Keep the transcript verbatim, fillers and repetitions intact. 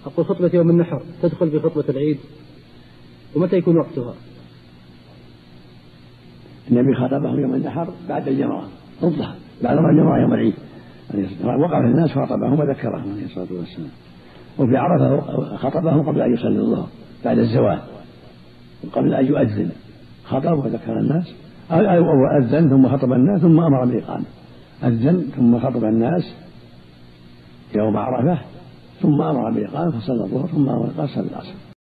أقول خطبة يوم النحر تدخل في خطبة العيد، ومتى يكون وقتها؟ النبي خاطبهم يوم النحر بعد الجمرة الضحى، بعد رمي الجمرة يوم العيد وقف الناس خاطبهم وذكرهم عليه الصلاة والسلام. وفي عرفة خطبهم قبل أن يصلي الظهر بعد الزوال وقبل أن يؤذن، خطب وذكر الناس، أو أذن ثم خطب الناس ثم أمر بالإقامة. أذن ثم خطب الناس يوم عرفة ثم أمر بالإقامة فصلى الظهر ثم أمر بالإقامة العصر.